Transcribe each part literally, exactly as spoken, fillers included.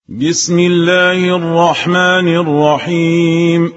بسم الله الرحمن الرحيم.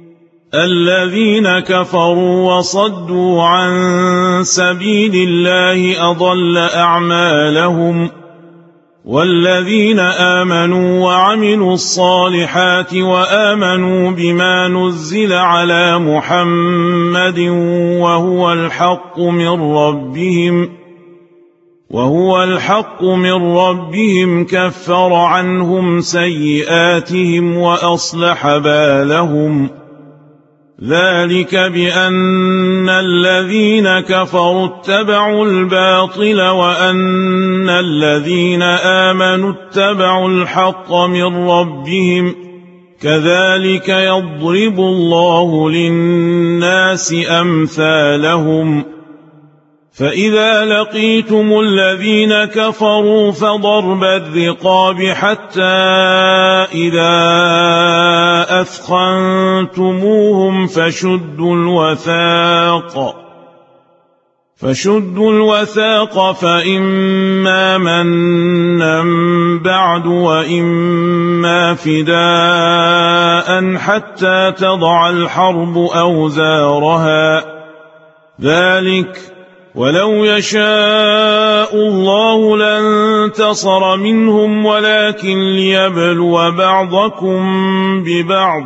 الذين كفروا وصدوا عن سبيل الله أضل أعمالهم، والذين آمنوا وعملوا الصالحات وآمنوا بما نزل على محمد وهو الحق من ربهم وهو الحق من ربهم كفر عنهم سيئاتهم وأصلح بالهم. ذلك بأن الذين كفروا اتبعوا الباطل وأن الذين آمنوا اتبعوا الحق من ربهم، كذلك يضرب الله للناس أمثالهم. فإذا لقيتم الذين كفروا فضرب الرقاب حتى إذا أثخنتموهم فشدوا الوثاق فشدوا الوثاق فإما منا بعد وإما فداء حتى تضع الحرب أوزارها. ذلك ولو يشاء الله لانتصر منهم ولكن ليبلو بعضكم ببعض،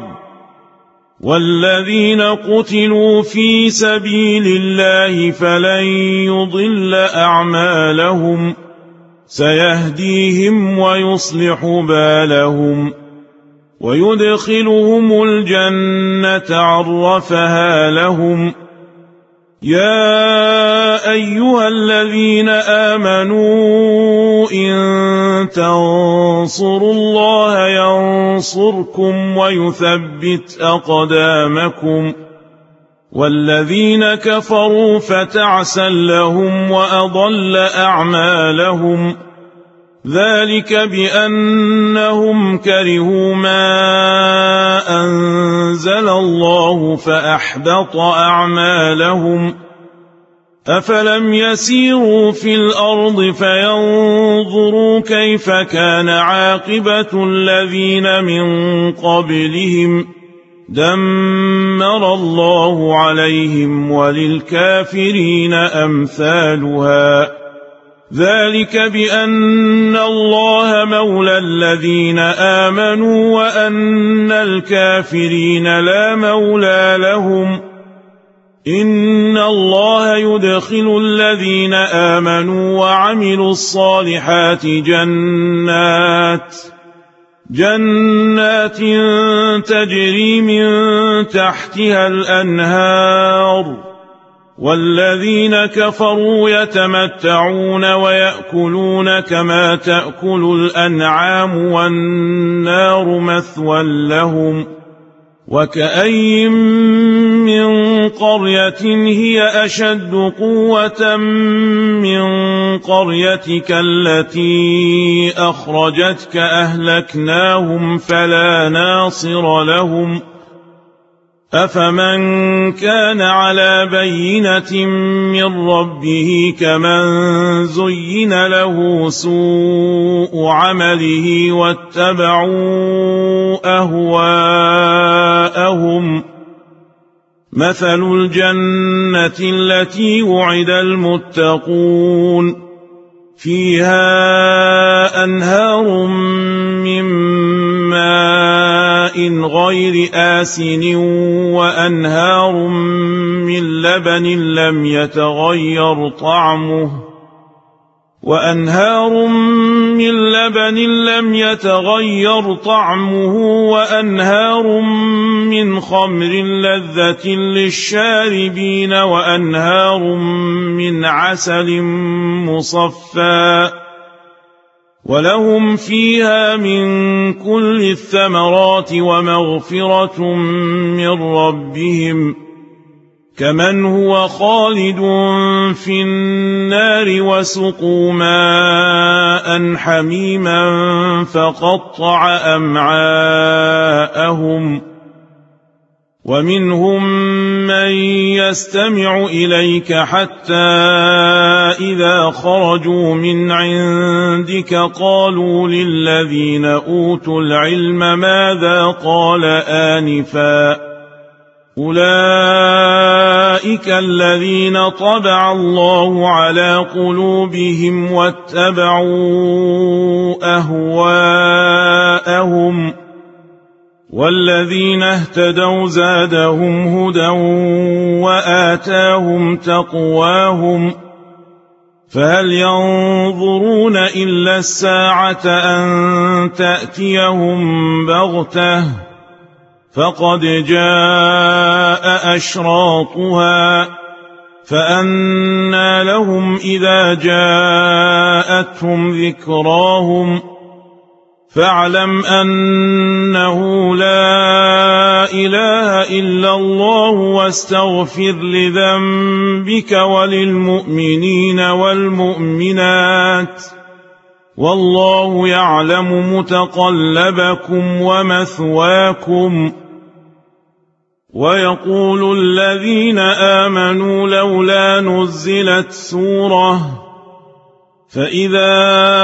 والذين قتلوا في سبيل الله فلن يضل أعمالهم، سيهديهم ويصلح بالهم ويدخلهم الجنة عرفها لهم. يا أيها الذين آمنوا إن تنصروا الله ينصركم ويثبت أقدامكم، والذين كفروا فتعسا لهم وأضل أعمالهم. ذلك بأنهم كرهوا ما أنزل الله فأحبط أعمالهم. أفلم يسيروا في الأرض فينظروا كيف كان عاقبة الذين من قبلهم، دمر الله عليهم وللكافرين أمثالها. ذلك بأن الله مولى الذين آمنوا وأن الكافرين لا مولى لهم. إن الله يدخل الذين آمنوا وعملوا الصالحات جنات جنات تجري من تحتها الأنهار، والذين كفروا يتمتعون ويأكلون كما تأكل الأنعام والنار مثوى لهم. وكأي من قرية هي أشد قوة من قريتك التي أخرجتك أهلكناهم فلا ناصر لهم. أفمن كان على بينة من ربه كمن زين له سوء عمله واتبعوا أهواءهم. مثل الجنة التي وعد المتقون فيها أنهار من ماء غير آسن وأنهار من لبن لم يتغير طعمه وأنهار من لبن لم يتغير طعمه وأنهار من خمر لذة للشاربين وأنهار من عسل مصفى، ولهم فيها من كل الثمرات ومغفرة من ربهم، كمن هو خالد في النار وسقوا ماء حميما فقطع أمعاءهم. ومنهم من يستمع إليك حتى إذا خرجوا من عندك قالوا للذين أوتوا العلم ماذا قال آنفا أولئك الذين طبع الله على قلوبهم واتبعوا أهواءهم والذين اهتدوا زادهم هدى وآتاهم تقواهم فهل ينظرون إلا الساعة أن تأتيهم بغتة فقد جاء أشراطها فأنى لهم إذا جاءتهم ذكراهم فاعلم أنه لا إله إلا الله واستغفر لذنبك وللمؤمنين والمؤمنات والله يعلم متقلبكم ومثواكم. ويقول الذين آمنوا لولا نزلت سورة فإذا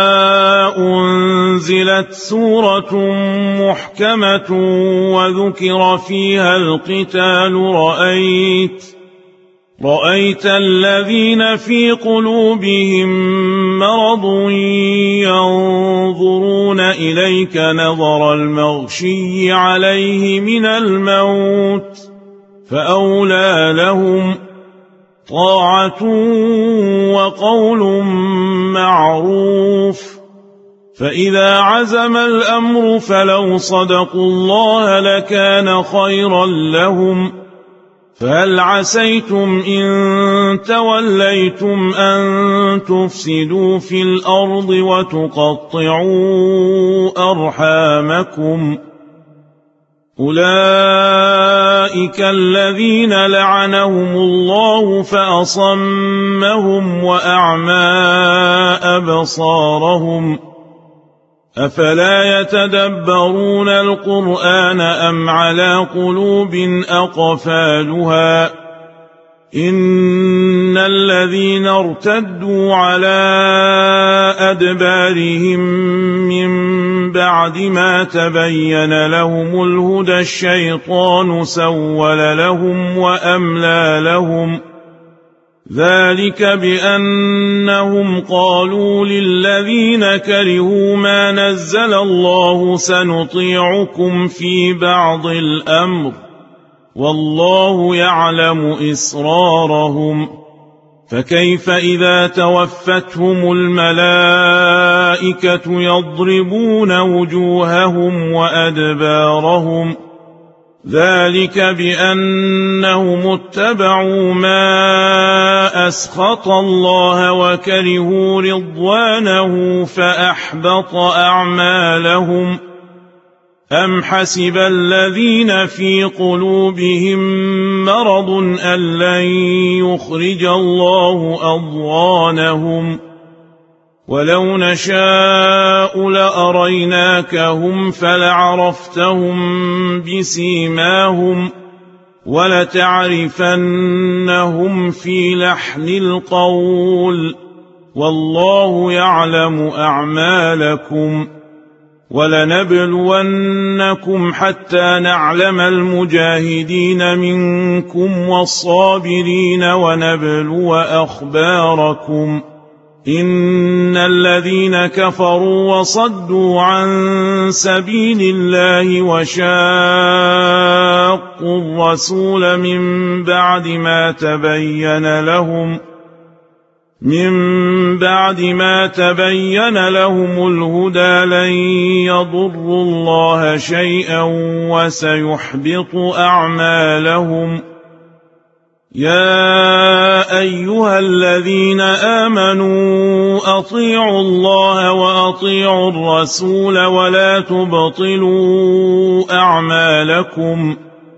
أنزلت سورة محكمة وذكر فيها القتال رأيت رأيت الذين في قلوبهم مرض ينظرون إليك نظر المغشي عليه من الموت فأولى لهم طاعة وقول معروف فإذا عزم الأمر فلو صدقوا الله لكان خيرا لهم فهل عسيتم إن توليتم أن تفسدوا في الأرض وتقطعوا أرحامكم أولئك الذين لعنهم الله فأصمهم وأعمى أبصارهم أفلا يتدبرون القرآن أم على قلوب أقفالها إن الذين ارتدوا على أدبارهم من بعد ما تبين لهم الهدى الشيطان سول لهم وأملى لهم ذلك بأنهم قالوا للذين كرهوا ما نزل الله سنطيعكم في بعض الأمر والله يعلم إسرارهم فكيف إذا توفتهم الملائكة يضربون وجوههم وأدبارهم ذلك بأنهم اتبعوا ما أسخط الله وكرهوا رضوانه فأحبط أعمالهم أم حسب الذين في قلوبهم مرض أن لن يخرج الله أضغانهم ولو نشاء لأريناكهم فلعرفتهم بسيماهم ولتعرفنهم في لحن القول والله يعلم أعمالكم ولنبلونكم حتى نعلم المجاهدين منكم والصابرين ونبلو أخباركم إن الذين كفروا وصدوا عن سبيل الله وشاقوا الرسول من بعد ما تبين لهم من بعد ما تبين لهم الهدى لن يضروا الله شيئا وسيحبط أعمالهم يا أيها الذين آمنوا أطيعوا الله وأطيعوا الرسول ولا تبطلوا أعمالكم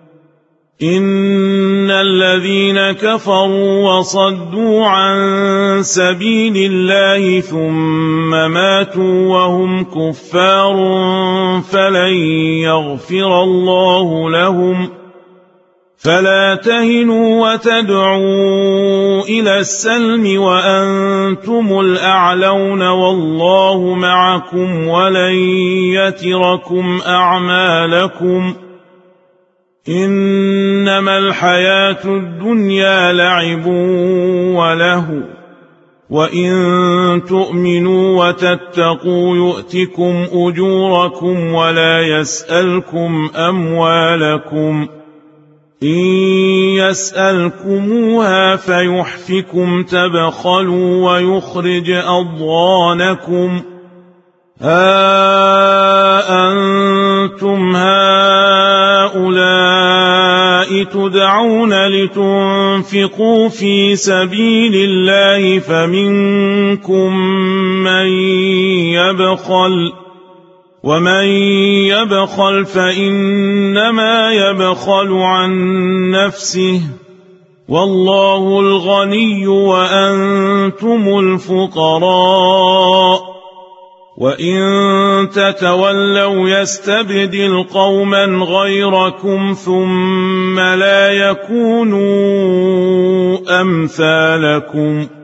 إن الذين كفروا وصدوا عن سبيل الله ثم ماتوا وهم كفار فلن يغفر الله لهم فلا تهنوا وتدعوا إلى السلم وأنتم الأعلون والله معكم ولن يتركم أعمالكم إنما الحياة الدنيا لعب وله وإن تؤمنوا وتتقوا يؤتكم أجوركم ولا يسألكم أموالكم إن يسألكموها فيحفكم تبخلوا ويخرج أضغانكم ها أنتم هؤلاء تدعون لتنفقوا في سبيل الله فمنكم من يبخل ومن يبخل فإنما يبخل عن نفسه والله الغني وأنتم الفقراء وإن تتولوا يستبدل قوما غيركم ثم لا يكونوا أمثالكم